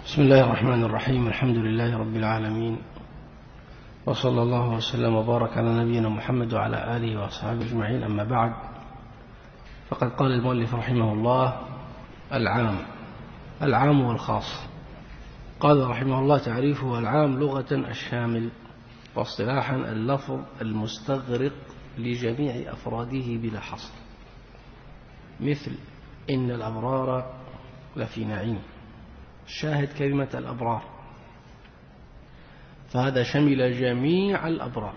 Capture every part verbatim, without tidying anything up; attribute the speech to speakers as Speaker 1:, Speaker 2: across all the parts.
Speaker 1: بسم الله الرحمن الرحيم. الحمد لله رب العالمين، وصلى الله وسلم وبارك على نبينا محمد وعلى آله وأصحابه أجمعين. أما بعد، فقد قال المؤلف رحمه الله: العام العام والخاص. قال رحمه الله: تعريفه: العام لغة الشامل، واصطلاحا اللفظ المستغرق لجميع أفراده بلا حصر، مثل إن الأبرار لفي نعيم. شاهد كلمة الأبرار، فهذا شمل جميع الأبرار.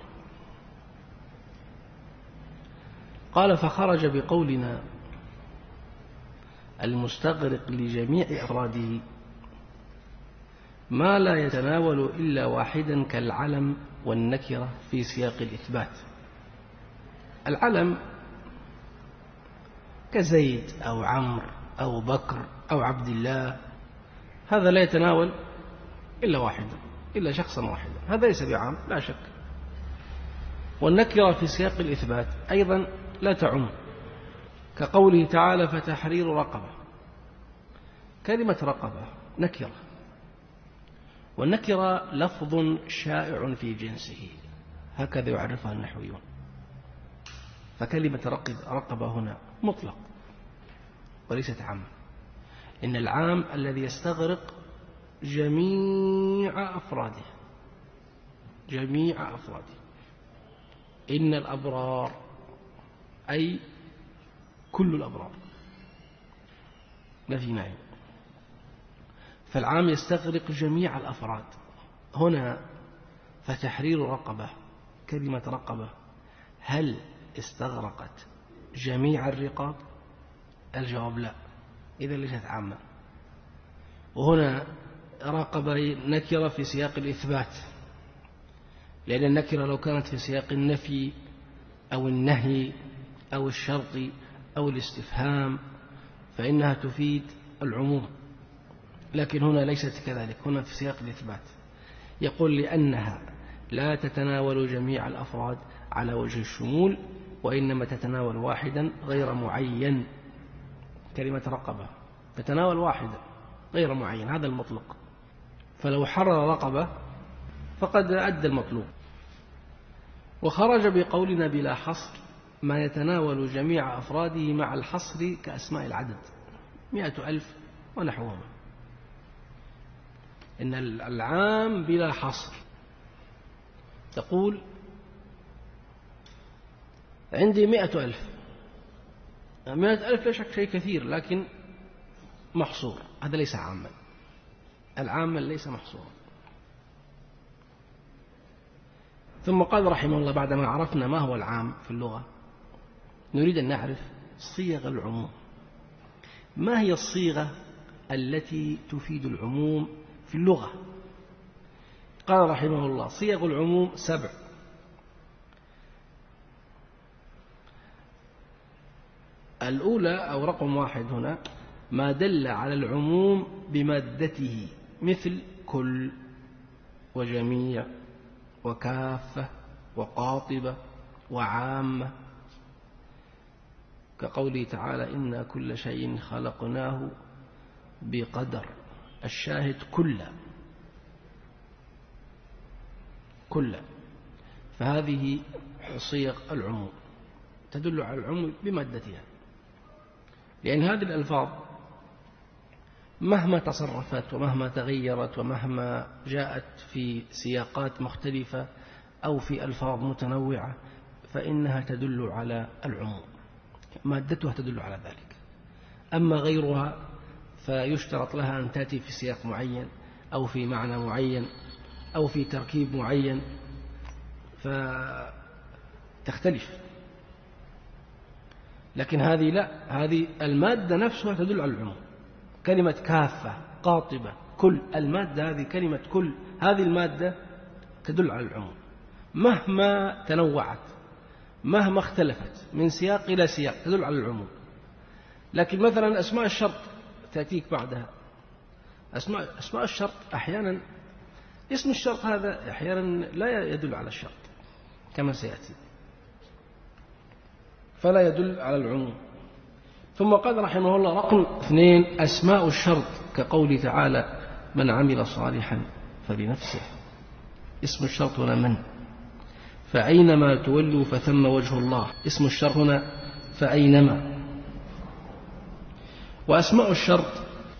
Speaker 1: قال: فخرج بقولنا المستغرق لجميع أفراده ما لا يتناول إلا واحدا كالعلم والنكرة في سياق الإثبات. العلم كزيد أو عمرو أو بكر أو عبد الله، هذا لا يتناول إلا واحدا، إلا شخصا واحدا، هذا ليس بعام لا شك. والنكرة في سياق الإثبات أيضا لا تعم، كقوله تعالى: فتحرير رقبة. كلمة رقبة نكرة، والنكرة لفظ شائع في جنسه، هكذا يعرفها النحويون. فكلمة رقب رقبة هنا مطلق وليست عامة. إن العام الذي يستغرق جميع أفراده، جميع أفراده. إن الأبرار أي كل الأبرار لفي نعيم. فالعام يستغرق جميع الأفراد. هنا فتحرير رقبة، كلمة رقبة هل استغرقت جميع الرقاب؟ الجواب لا، إذا ليست عامة. وهنا رقبة نكرة في سياق الإثبات، لأن النكرة لو كانت في سياق النفي أو النهي أو الشرط أو الاستفهام فإنها تفيد العموم، لكن هنا ليست كذلك، هنا في سياق الإثبات. يقول: لأنها لا تتناول جميع الأفراد على وجه الشمول، وإنما تتناول واحدا غير معين. كلمة رقبة تتناول واحدا غير معين، هذا المطلق. فلو حرر رقبة فقد أدى المطلوب. وخرج بقولنا بلا حصر ما يتناول جميع أفراده مع الحصر كأسماء العدد، مئة ألف ونحوهما. إن العام بلا حصر، تقول عندي مئة ألف، مئة ألف لا شك شيء كثير، لكن محصور، هذا ليس عاما. العام ليس محصورا. ثم قال رحمه الله: بعدما عرفنا ما هو العام في اللغة، نريد أن نعرف صيغ العموم. ما هي الصيغة التي تفيد العموم في اللغة؟ قال رحمه الله: صيغ العموم سبع. الأولى أو رقم واحد هنا ما دل على العموم بمادته، مثل كل وجميع وكافة وقاطبة وعامة، كقوله تعالى: إنا كل شيء خلقناه بقدر. الشاهد كل كل فهذه صيغ العموم تدل على العموم بمادتها، لأن هذه الألفاظ مهما تصرفت ومهما تغيرت ومهما جاءت في سياقات مختلفة أو في ألفاظ متنوعة فإنها تدل على العموم، مادتها تدل على ذلك. أما غيرها فيشترط لها أن تأتي في سياق معين أو في معنى معين أو في تركيب معين فتختلف. لكن هذه لا، هذه المادة نفسها تدل على العموم. كلمة كافة، قاطبة، كل، المادة هذه كلمة كل، هذه المادة تدل على العموم مهما تنوعت، مهما اختلفت من سياق إلى سياق تدل على العموم. لكن مثلا أسماء الشرط تأتيك بعدها. أسماء, أسماء الشرط أحيانا اسم الشرط هذا أحيانا لا يدل على الشرط كما سيأتي، فلا يدل على العموم. ثم قال رحمه الله: رقم اثنين أسماء الشرط، كقول تعالى: من عمل صالحا فلنفسه، اسم الشرط هنا من، فأينما تولوا فثم وجه الله، اسم الشرط هنا فأينما. وأسماء الشرط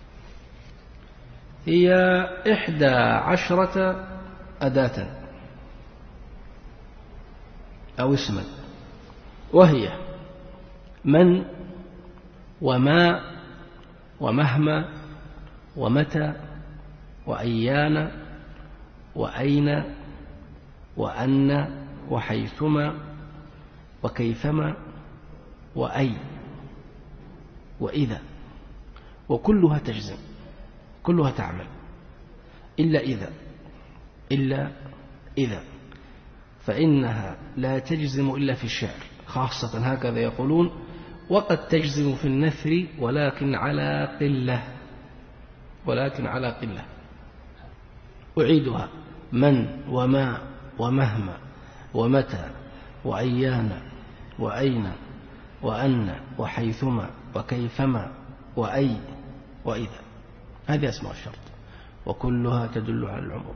Speaker 1: هي إحدى عشرة أداة أو اسما، وهي من وما ومهما ومتى وأيان وأين وأن وحيثما وكيفما وأي وإذا، وكلها تجزم، كلها تعمل إلا إذا، إلا إذا فإنها لا تجزم إلا في الشعر خاصة، هكذا يقولون، وقد تجزم في النثر ولكن على قلة، ولكن على قلة. أعيدها: من وما ومهما ومتى وأيان وأين وأن وحيثما وكيفما وأي وإذا، هذه أسماء الشرط وكلها تدل على العموم.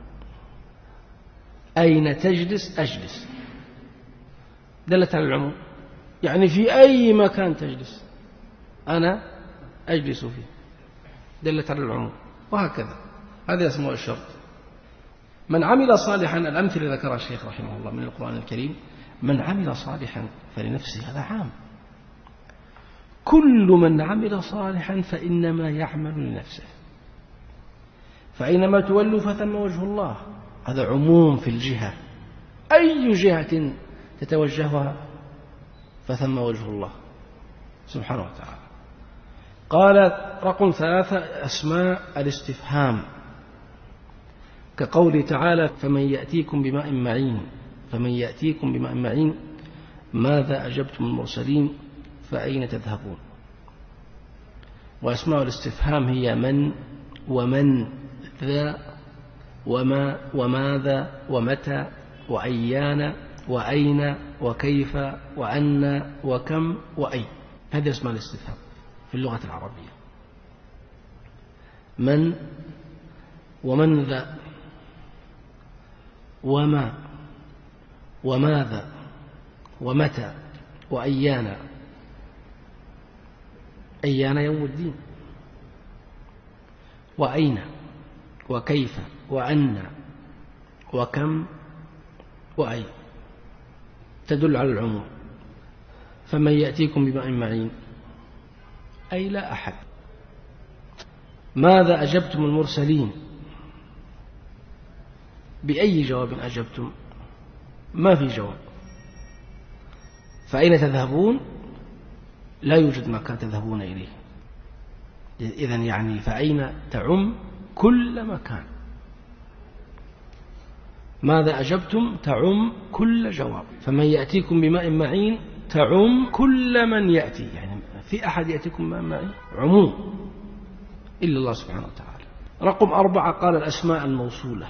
Speaker 1: أين تجلس؟ أجلس، دلت على العموم، يعني في أي مكان تجلس أنا أجلس فيه، دلت على العموم. وهكذا هذه أسماء الشرط. من عمل صالحا، الأمثلة ذكرها الشيخ رحمه الله من القرآن الكريم، من عمل صالحا فلنفسه، هذا عام، كل من عمل صالحا فإنما يعمل لنفسه. فأينما تولوا فثم وجه الله، هذا عموم في الجهة، أي جهة تتوجهها فثم وجه الله سبحانه وتعالى. قال رقم ثلاثة: أسماء الاستفهام، كقوله تعالى: فمن يأتيكم بماء معين، فمن يأتيكم بماء معين ماذا أجبتم المرسلين فأين تذهبون. وأسماء الاستفهام هي من ومن ذا وما وماذا ومتى وأيان وأين وكيف وأن وكم وأي، هذه أسماء الاستفهام في اللغة العربية. من ومن ذا وما وماذا ومتى وأيان، أيان يوم الدين، وأين وكيف وأن وكم وأي، تدل على العموم. فمن يأتيكم بماء معين أي لا أحد. ماذا أجبتم المرسلين، بأي جواب أجبتم؟ ما في جواب. فأين تذهبون؟ لا يوجد مكان تذهبون إليه. إذن يعني فأين تعم كل مكان. ماذا أجبتم تعم كل جواب. فمن يأتيكم بماء معين تعم كل من يأتي، يعني في أحد يأتيكم بماء معين، عموم إلا الله سبحانه وتعالى. رقم أربعة قال الأسماء الموصولة،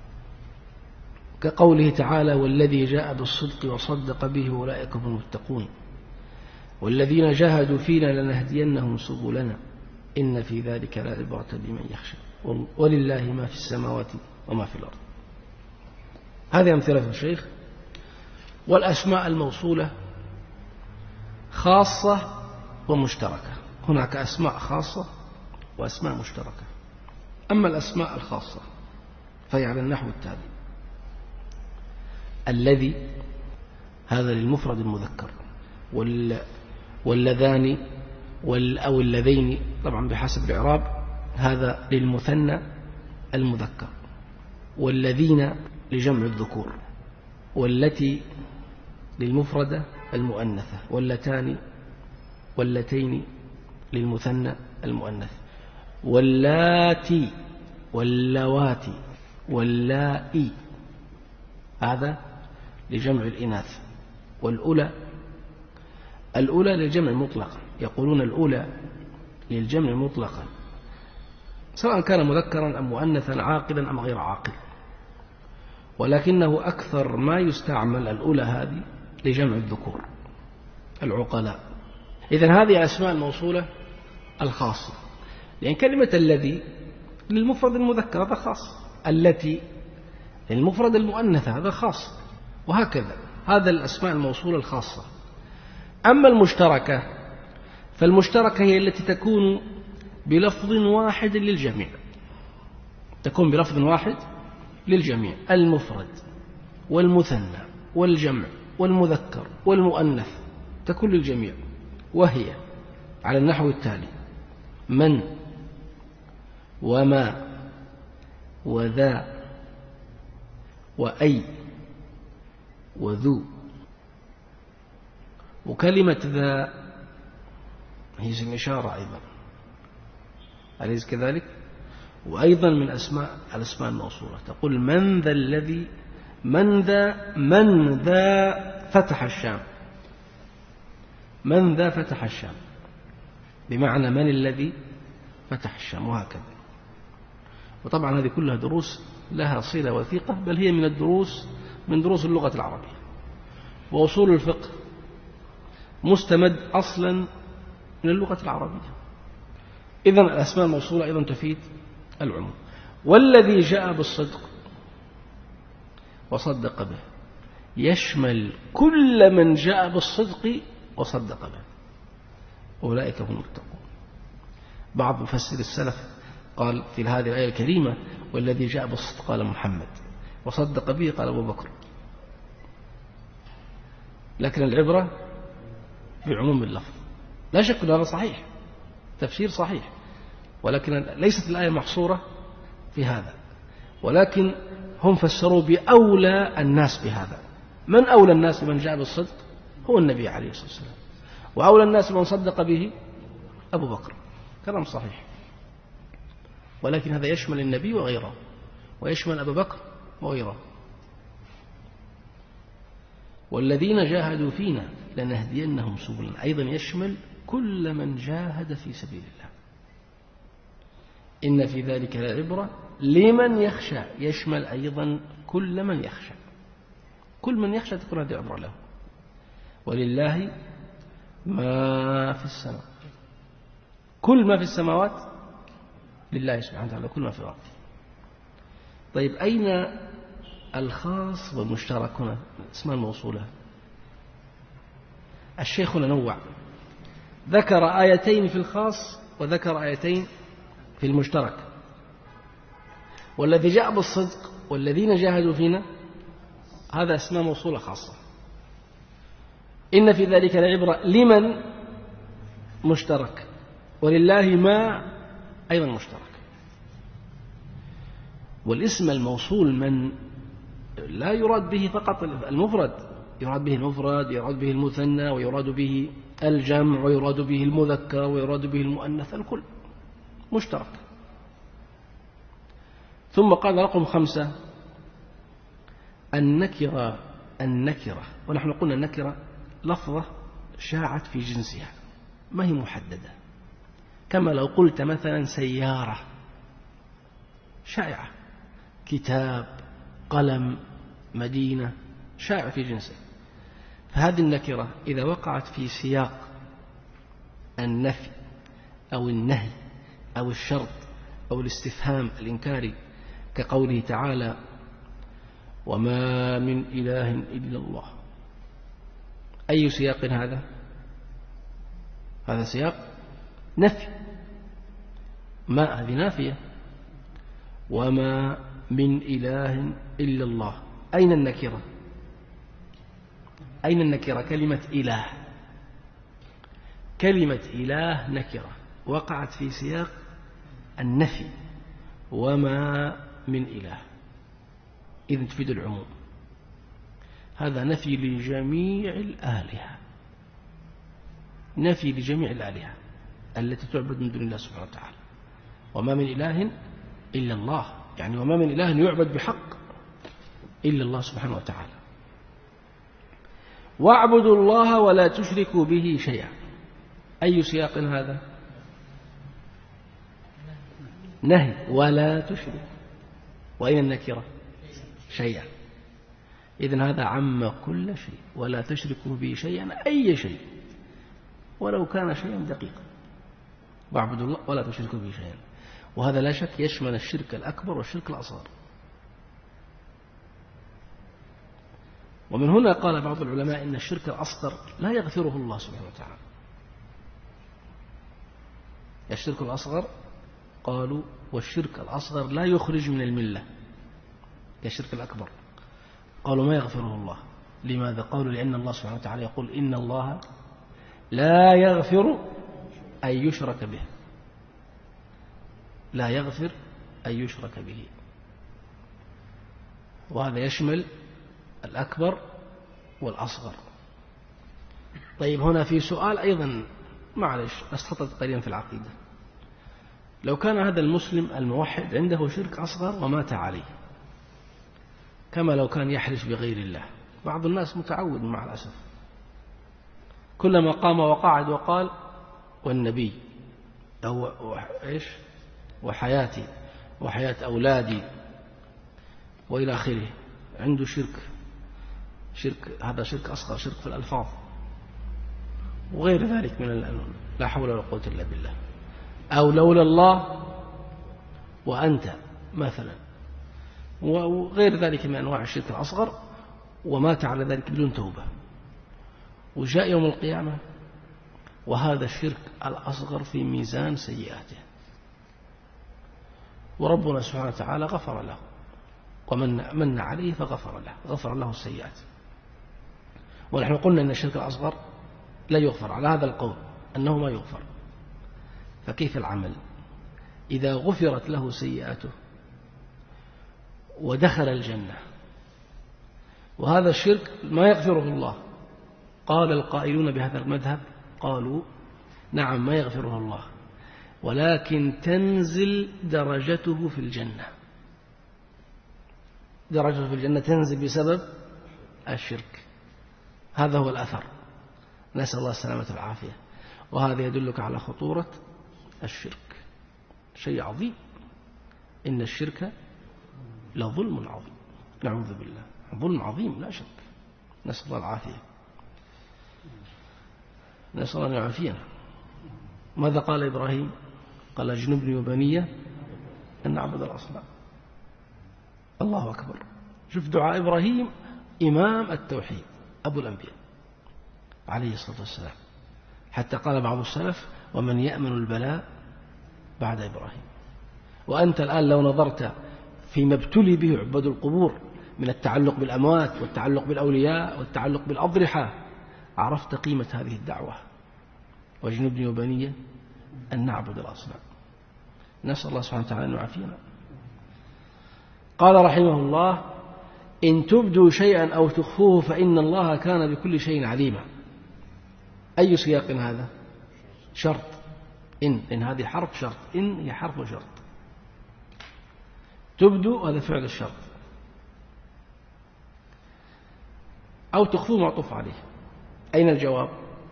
Speaker 1: كقوله تعالى: والذي جاء بالصدق وصدق به أولئك هم المتقون، والذين جاهدوا فينا لنهدينهم سبلنا إن في ذلك لعبرة لمن يخشى ولله ما في السماوات وما في الأرض. هذه أمثلة الشيخ. والأسماء الموصولة خاصة ومشتركة، هناك أسماء خاصة وأسماء مشتركة. أما الأسماء الخاصة فهي على النحو التالي: الذي هذا للمفرد المذكر، واللذان أو اللذين طبعا بحسب الإعراب، هذا للمثنى المذكر، والذين لجمع الذكور، والتي للمفردة المؤنثة، واللتان واللتين للمثنى المؤنث، واللاتي واللواتي واللائي هذا لجمع الإناث، والأولى الأولى للجمع مطلقا، يقولون الأولى للجمع مطلقا سواء كان مذكرا أم مؤنثا، عاقلا أم غير عاقل، ولكنه أكثر ما يستعمل الأولى هذه لجمع الذكور العقلاء. إذن هذه أسماء الموصولة الخاصة، لأن كلمة الذي للمفرد المذكر هذا خاص، التي للمفرد المؤنث هذا خاص، وهكذا. هذا الأسماء الموصولة الخاصة. أما المشتركة فالمشتركة هي التي تكون بلفظ واحد للجميع، تكون بلفظ واحد للجميع، المفرد والمثنى والجمع والمذكر والمؤنث تكون للجميع، وهي على النحو التالي: من وما وذا وأي وذو. وكلمة ذا هي اسم إشارة أيضا، أليس كذلك؟ وأيضا من أسماء الأسماء الموصولة، تقول من ذا الذي، من ذا من ذا فتح الشام، من ذا فتح الشام، بمعنى من الذي فتح الشام، وهكذا. وطبعا هذه كلها دروس لها صلة وثيقة، بل هي من الدروس من دروس اللغة العربية. وأصول الفقه مستمد أصلا من اللغة العربية. إذن الأسماء الموصولة أيضا تفيد العموم. والذي جاء بالصدق وصدق به يشمل كل من جاء بالصدق وصدق به، أولئك هم المتقون. بعض مفسر السلف قال في هذه الآية الكريمة: والذي جاء بالصدق قال محمد، وصدق به قال أبو بكر. لكن العبرة بعموم اللفظ. لا شك أن هذا صحيح، تفسير صحيح، ولكن ليست الآية محصورة في هذا، ولكن هم فسروا بأولى الناس بهذا. من أولى الناس من جاء بالصدق؟ هو النبي عليه الصلاة والسلام، وأولى الناس من صدق به أبو بكر. كلام صحيح، ولكن هذا يشمل النبي وغيره، ويشمل أبو بكر وغيره. والذين جاهدوا فينا لنهدينهم سبلنا أيضا يشمل كل من جاهد في سبيل الله. إن في ذلك لعبرة لمن يخشى، يشمل أيضا كل من يخشى، كل من يخشى تكون هذه عبرة له. ولله ما في السماء، كل ما في السماوات لله سبحانه وتعالى، كل ما في الأرض. طيب أين الخاص والمشترك هنا اسماء الموصولة؟ الشيخ نوع، ذكر آيتين في الخاص وذكر آيتين في المشترك. والذي جاء بالصدق والذين جاهدوا فينا هذا اسماء موصولة خاصة. إن في ذلك لعبرة لمن مشترك، ولله ما أيضا مشترك. والاسم الموصول من لا يراد به فقط المفرد، يراد به المفرد، يراد به المثنى، ويراد به الجمع، ويراد به المذكر، ويراد به المؤنث، الكل مشترك. ثم قال رقم خمسة: النكرة. النكرة، ونحن قلنا النكرة لفظة شاعت في جنسها، ما هي محددة، كما لو قلت مثلا سيارة شائعة، كتاب، قلم، مدينة، شائع في جنسه. فهذه النكرة إذا وقعت في سياق النفي أو النهي أو الشرط أو الاستفهام الإنكاري، كقوله تعالى: وما من إله إلا الله، أي سياق هذا؟ هذا سياق نفي، ما هذه نافية. وما من إله إلا الله، أين النكرة؟ أين النكرة؟ كلمة إله، كلمة إله نكرة وقعت في سياق النفي، وما من إله، إذن تفيد العموم. هذا نفي لجميع الآلهة، نفي لجميع الآلهة التي تعبد من دون الله سبحانه وتعالى. وما من إله إلا الله، يعني وما من إله يعبد بحق إلا الله سبحانه وتعالى. واعبدوا الله ولا تشركوا به شيئا، أي سياق هذا؟ نهي، ولا تشرك، وأين النكرة؟ شيئا. إذن هذا عم كل شيء، ولا تشركوا به شيئا، أي شيء ولو كان شيئا دقيقا. واعبدوا الله ولا تشركوا به شيئا. وهذا لا شك يشمل الشرك الأكبر والشرك الأصغر. ومن هنا قال بعض العلماء إن الشرك الأصغر لا يغفره الله سبحانه وتعالى. الشرك الأصغر قالوا والشرك الأصغر لا يخرج من الملة كالشرك الأكبر، قالوا ما يغفره الله. لماذا؟ قالوا لأن الله سبحانه وتعالى يقول إن الله لا يغفر أن يشرك به، لا يغفر أن يشرك به، وهذا يشمل الأكبر والأصغر. طيب هنا في سؤال أيضا، معلش أستطرد قليلا في العقيدة. لو كان هذا المسلم الموحد عنده شرك أصغر ومات عليه، كما لو كان يحلف بغير الله، بعض الناس متعود مع الأسف كلما قام وقعد وقال والنبي أو إيش وحياتي وحياة أولادي وإلى آخره، عنده شرك، شرك هذا شرك أصغر، شرك في الألفاظ وغير ذلك من الأنواع، لا حول ولا قوة إلا بالله. أو لولا الله وأنت مثلا، وغير ذلك من أنواع الشرك الأصغر، ومات على ذلك بدون توبة، وجاء يوم القيامة وهذا الشرك الأصغر في ميزان سيئاته، وربنا سبحانه وتعالى غفر له ومن من عليه فغفر له، غفر له السيئات. ونحن قلنا أن الشرك الأصغر لا يغفر، على هذا القول أنه ما يغفر. فكيف العمل إذا غفرت له سيئاته ودخل الجنة وهذا الشرك ما يغفره الله؟ قال القائلون بهذا المذهب قالوا نعم ما يغفره الله، ولكن تنزل درجته في الجنة، درجته في الجنة تنزل بسبب الشرك. هذا هو الأثر، نسأل الله السلامة والعافية. وهذا يدلك على خطورة الشرك، شيء عظيم، إن الشرك لظلم عظيم، نعوذ بالله، ظلم عظيم لا شك، نسأل الله العافية، نسأل الله أن يعافينا. ماذا قال إبراهيم؟ قال اجنبني وبني أن نعبد الأصنام. الله أكبر، شوف دعاء إبراهيم إمام التوحيد أبو الأنبياء عليه الصلاة والسلام، حتى قال بعض السلف ومن يأمن البلاء بعد إبراهيم. وأنت الآن لو نظرت فيما ابتلي به عباد القبور من التعلق بالأموات والتعلق بالأولياء والتعلق بالأضرحة، عرفت قيمة هذه الدعوة، واجنبني وبني أن نعبد الأصنام. نسأل الله سبحانه وتعالى أن يعافينا. قال رحمه الله إن تبدوا شيئا أو تخفوه فإن الله كان بكل شيء عليما. أي سياق هذا؟ شرط، إن إن هذه حرف شرط، إن هي حرف شرط. تبدوا هذا فعل الشرط، أو تخفوه معطوف عليه. أين الجواب؟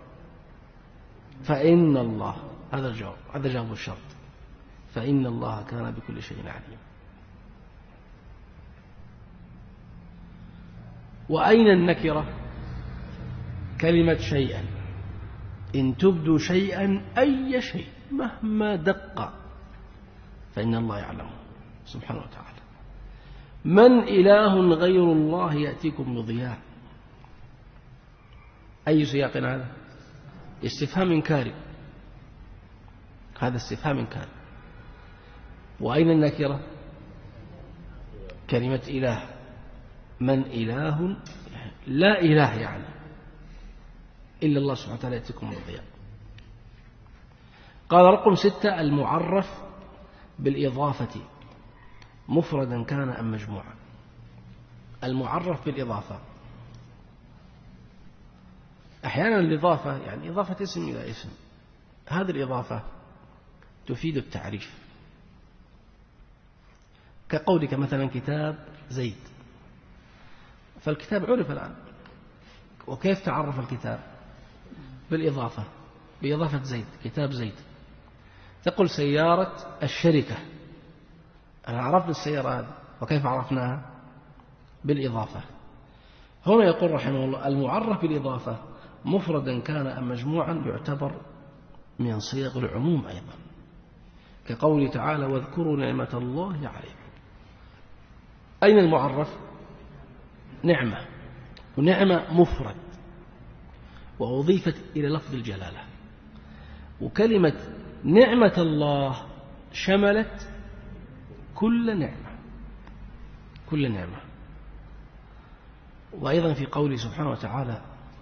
Speaker 1: فإن الله، هذا الجواب، هذا جواب الشرط، فإن الله كان بكل شيء عليم. وأين النكرة؟ كلمة شيئا، إن تبدوا شيئا أي شيء مهما دق فإن الله يعلمه سبحانه وتعالى. من إله غير الله يأتيكم بضياء. أي سياق هذا؟ استفهام إنكاري، هذا استفهام إنكاري. وأين النكرة؟ كلمة إله، من إله لا إله يعني إلا الله سبحانه وتعالى يأتيكم بضياء. قال رقم ستة المعرف بالإضافة مفردا كان أم مجموعا. المعرف بالإضافة، أحيانا الإضافة يعني إضافة اسم إلى اسم، هذه الإضافة تفيد التعريف، كقولك مثلا كتاب زيد، فالكتاب عرف الآن، وكيف تعرف الكتاب؟ بالإضافة، بإضافة زيد، كتاب زيد. تقول سيارة الشركة، أنا عرفت السيارة هذه، وكيف عرفناها؟ بالإضافة. هنا يقول رحمه الله المعرف بالإضافة مفردا كان أم مجموعا يعتبر من صيغ العموم أيضا، كقوله تعالى واذكروا نعمة الله عليكم. أين المعرف؟ نعمة، ونعمة مفرد وأضيفت إلى لفظ الجلالة، وكلمة نعمة الله شملت كل نعمة، كل نعمة. وأيضا في قوله سبحانه وتعالى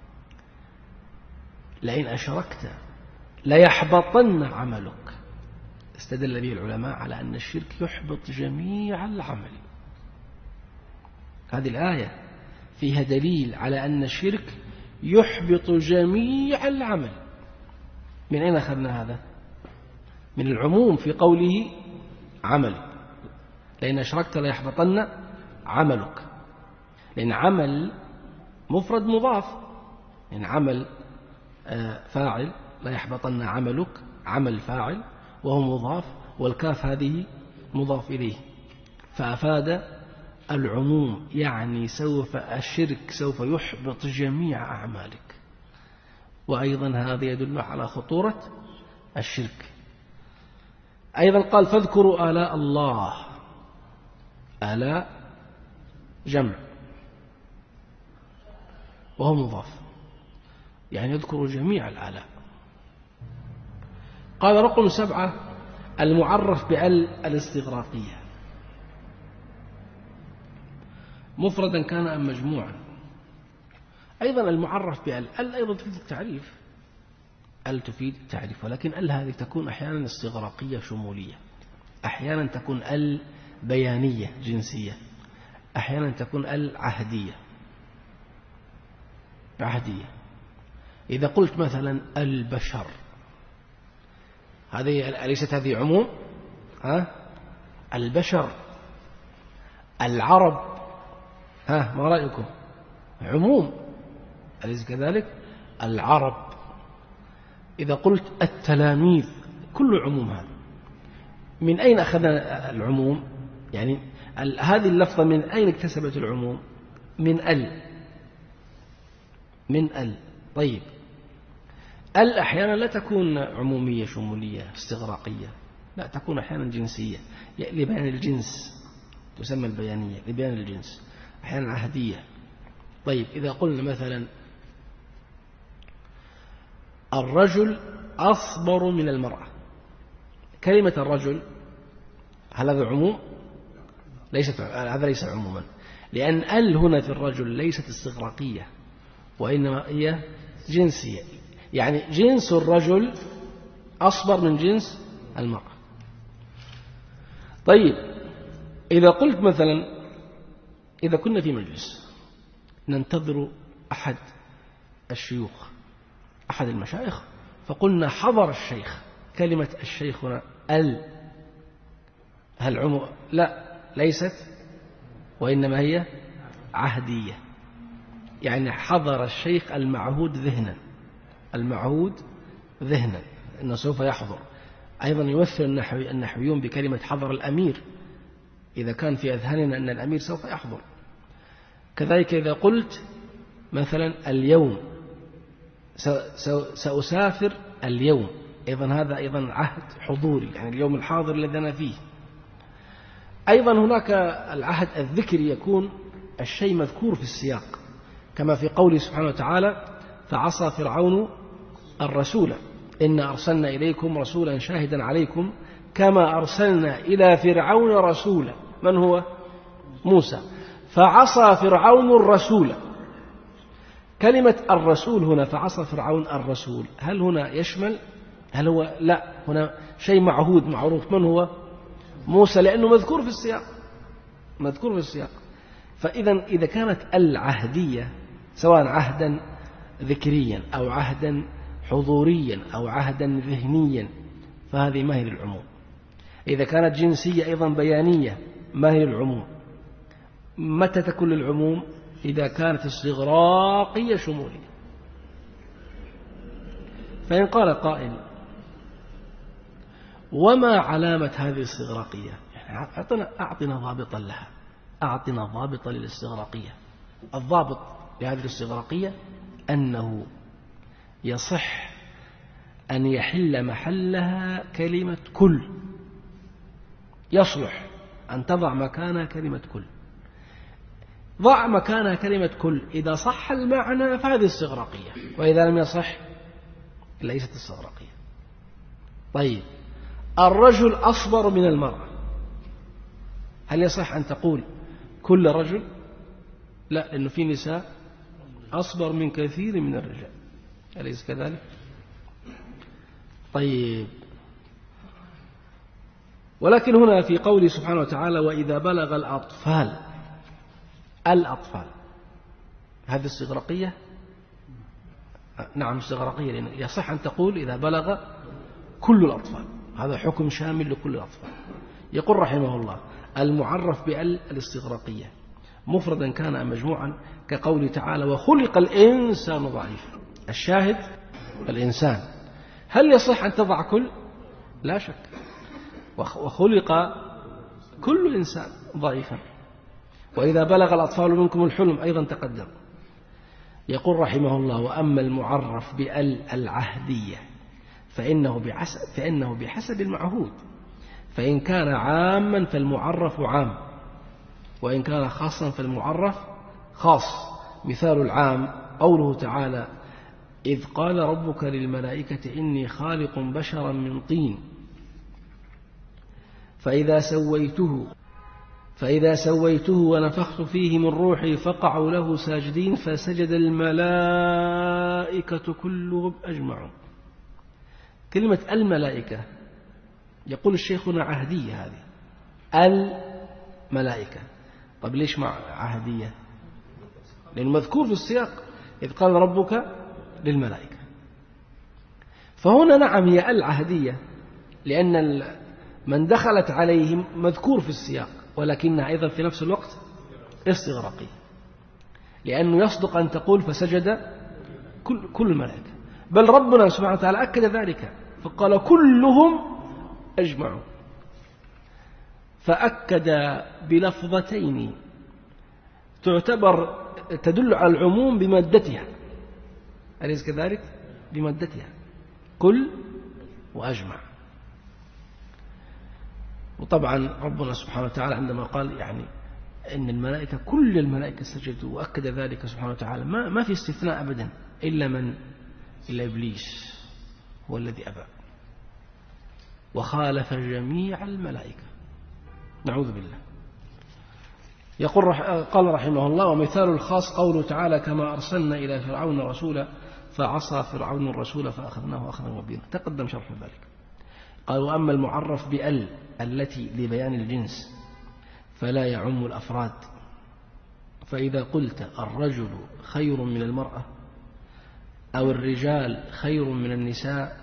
Speaker 1: لئن أشركت ليحبطن عملك، استدل به العلماء على أن الشرك يحبط جميع العمل. هذه الآية فيها دليل على أن الشرك يحبط جميع العمل. من أين أخذنا هذا؟ من العموم في قوله عمل، لأن أشركت ليحبطن عملك، لأن عمل مفرد مضاف، يعني عمل فاعل لا يحبطن عملك، عمل فاعل وهو مضاف، والكاف هذه مضاف إليه، فأفاد العموم، يعني سوف الشرك سوف يحبط جميع أعمالك. وأيضا هذا يدل على خطورة الشرك. أيضا قال فاذكروا آلاء الله، آلاء جمع وهو مضاف، يعني يذكر جميع الآلاء. قال رقم سبعة المعرف بأل الاستغراقية، مفردا كان أم مجموعا. أيضا المعرف بأل، أل أيضا تفيد التعريف، أل تفيد التعريف، ولكن أل هذه تكون أحيانا استغراقية شمولية، أحيانا تكون أل بيانية جنسية، أحيانا تكون أل عهدية عهدية. إذا قلت مثلا البشر، هذه أليست هذه عموم؟ ها؟ البشر، العرب، ها ما رأيكم؟ عموم، أليس كذلك؟ العرب. إذا قلت التلاميذ، كل عموم. هذا من أين أخذنا العموم؟ يعني هذه اللفظة من أين اكتسبت العموم؟ من ال، من ال. طيب، ال أحيانا لا تكون عمومية شمولية استغراقية، لا، تكون أحيانا جنسية لبيان الجنس، تسمى البيانية لبيان الجنس، أحيانا عهدية. طيب، إذا قلنا مثلا الرجل أصبر من المرأة، كلمة الرجل هل هذا عموم؟ ليست، هذا ليس عموما، لأن ال هنا في الرجل ليست استغراقية، وإنما هي جنسية، يعني جنس الرجل أصبر من جنس المرأة. طيب، إذا قلت مثلا إذا كنا في مجلس ننتظر أحد الشيوخ، أحد المشايخ، فقلنا حضر الشيخ، كلمة الشيخ هنا ال، هل عموم؟ لا، ليست، وإنما هي عهدية، يعني حضر الشيخ المعهود ذهنا، المعهود ذهنا أنه سوف يحضر. أيضا يمثل النحوي النحويون بكلمة حضر الأمير، إذا كان في أذهاننا أن الأمير سوف يحضر. كذلك إذا قلت مثلا اليوم سأسافر اليوم، أيضا هذا أيضا عهد حضوري، يعني اليوم الحاضر الذي أنا فيه. أيضا هناك العهد الذكري، يكون الشيء مذكور في السياق، كما في قوله سبحانه وتعالى فعصى فرعون الرسول إنا أرسلنا إليكم رسولا شاهدا عليكم كما أرسلنا إلى فرعون رسولا. من هو؟ موسى. فعصى فرعون الرسول، كلمة الرسول هنا فعصى فرعون الرسول، هل هنا يشمل؟ هل هو؟ لا، هنا شيء معهود معروف. من هو؟ موسى، لأنه مذكور في السياق، مذكور في السياق. فإذا إذا كانت العهدية سواء عهدا ذكريا أو عهدا حضوريا أو عهدا ذهنيا، فهذه ما هي للعموم. إذا كانت جنسية أيضا بيانية، ما هي للعموم. متى تكون للعموم؟ إذا كانت استغراقية شمولية. فإن قال قائل وما علامة هذه الاستغراقية؟ يعني أعطنا, أعطنا ضابطا لها، أعطنا ضابطا للاستغراقية. الضابط لهذه الاستغراقية أنه يصح أن يحل محلها كلمة كل، يصلح أن تضع مكانها كلمة كل. ضع مكانها كلمة كل إذا صح المعنى فهذه استغراقية، وإذا لم يصح ليست استغراقية. طيب، الرجل أصبر من المرأة، هل يصح أن تقول كل رجل؟ لا، لأنه في نساء أصبر من كثير من الرجال، أليس كذلك؟ طيب، ولكن هنا في قوله سبحانه وتعالى وإذا بلغ الأطفال، الأطفال هذه استغراقية؟ نعم استغراقية، لأن يصح أن تقول إذا بلغ كل الأطفال، هذا حكم شامل لكل الأطفال. يقول رحمه الله المعرف بال الاستغراقية مفردا كان أم مجموعا، كقوله تعالى وخلق الإنسان ضعيفا. الشاهد الإنسان، هل يصح أن تضع كل؟ لا شك، وخلق كل إنسان ضعيفا. وإذا بلغ الأطفال منكم الحلم أيضا تقدم. يقول رحمه الله وأما المعرف بال العهدية فإنه بحسب, فإنه بحسب المعهود، فإن كان عاما فالمعرف عام، وإن كان خاصا فالمعرف خاص. مثال العام قوله تعالى إذ قال ربك للملائكة إني خالق بشرا من طين فإذا سويته فإذا سويته ونفخت فيه من روحي فقعوا له ساجدين فسجد الملائكة كلهم أجمعون. كلمة الملائكة يقول الشيخ هنا عهدية، هذه الملائكة. طب ليش مع عهدية؟ لأنه مذكور في السياق إذ قال ربك للملائكة، فهنا نعم هي العهدية لأن من دخلت عليهم مذكور في السياق، ولكنها أيضا في نفس الوقت استغراقية، لأنه يصدق أن تقول فسجد كل, كل الملائكة، بل ربنا سبحانه وتعالى أكد ذلك فقال كلهم أجمعوا، فأكد بلفظتين تعتبر تدل على العموم بمادتها، أليس كذلك؟ بمادتها كل وأجمع. وطبعا ربنا سبحانه وتعالى عندما قال يعني إن الملائكة كل الملائكة سجدوا وأكد ذلك سبحانه وتعالى، ما ما في استثناء أبدا إلا من إلا إبليس هو الذي أبى وخالف جميع الملائكة، نعوذ بالله. يقول رح قال رحمه الله ومثال الخاص قوله تعالى كما أرسلنا إلى فرعون رسولا فعصى فرعون الرسول فأخذناه أخذا وبيلا، تقدم شرح ذلك. قال وأما المعرف بأل التي لبيان الجنس فلا يعم الأفراد، فإذا قلت الرجل خير من المرأة أو الرجال خير من النساء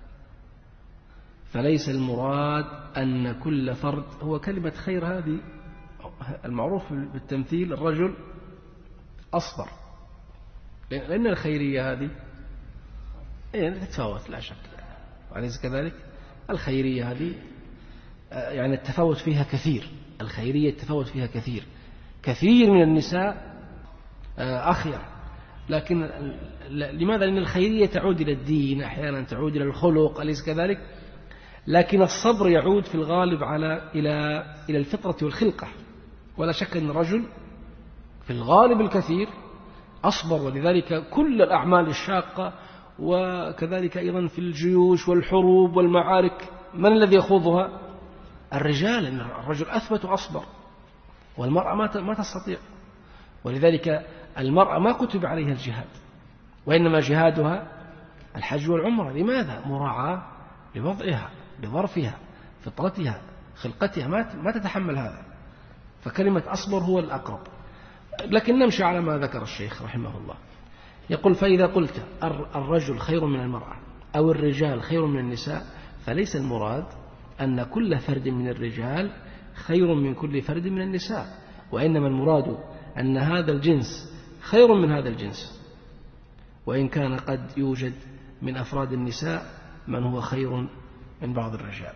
Speaker 1: فليس المراد أن كل فرد هو كلمة خير، هذه المعروف بالتمثيل الرجل أصبر، لأن الخيرية هذه تتفاوت لا شك، أليس كذلك؟ الخيرية هذه يعني التفاوت فيها كثير، الخيرية التفاوت فيها كثير، كثير من النساء أخير، لكن لماذا؟ لأن الخيرية تعود إلى الدين، أحيانا تعود إلى الخلق، أليس كذلك؟ لكن الصبر يعود في الغالب على إلى إلى الفطرة والخلقة، ولا شك أن الرجل في الغالب الكثير أصبر، ولذلك كل الأعمال الشاقة وكذلك أيضا في الجيوش والحروب والمعارك من الذي يخوضها؟ الرجال، لأن الرجل أثبت وأصبر، والمرأة ما تستطيع، ولذلك المرأة ما كتب عليها الجهاد، وإنما جهادها الحج والعمرة. لماذا؟ مراعاة لوضعها لظرفها فطرتها خلقتها ما تتحمل هذا، فكلمة أصبر هو الأقرب. لكن نمشي على ما ذكر الشيخ رحمه الله. يقول فإذا قلت الرجل خير من المرأة أو الرجال خير من النساء فليس المراد أن كل فرد من الرجال خير من كل فرد من النساء، وإنما المراد أن هذا الجنس خير من هذا الجنس، وإن كان قد يوجد من أفراد النساء من هو خير من بعض الرجال.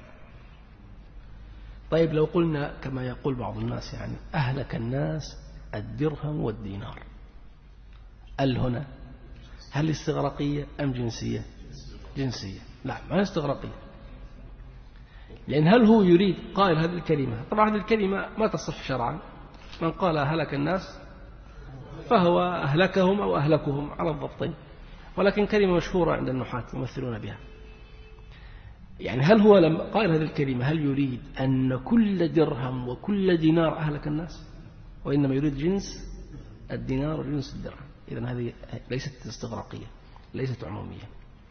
Speaker 1: طيب لو قلنا كما يقول بعض الناس يعني أهلك الناس الدرهم والدينار، ال هنا هل استغراقية أم جنسية؟ جنسية. لا، ما استغراقية. لأن هل هو يريد قائل هذه الكلمة، طبعا هذه الكلمة ما تصح شرعا، من قال هلك الناس فهو أهلكهم أو أهلكهم على الضبطين، ولكن كلمة مشهورة عند النحاة يمثلون بها. يعني هل هو لما قال هذه الكلمة هل يريد أن كل درهم وكل دينار أهلك الناس، وإنما يريد جنس الدينار وجنس الدرهم؟ إذن هذه ليست استغراقية، ليست عمومية.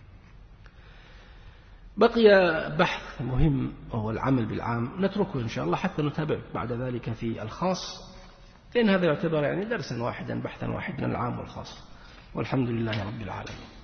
Speaker 1: بقي بحث مهم وهو العمل بالعام، نتركه إن شاء الله حتى نتابع بعد ذلك في الخاص، لأن هذا يعتبر يعني درسا واحدا، بحثا واحدا، العام والخاص. والحمد لله رب العالمين.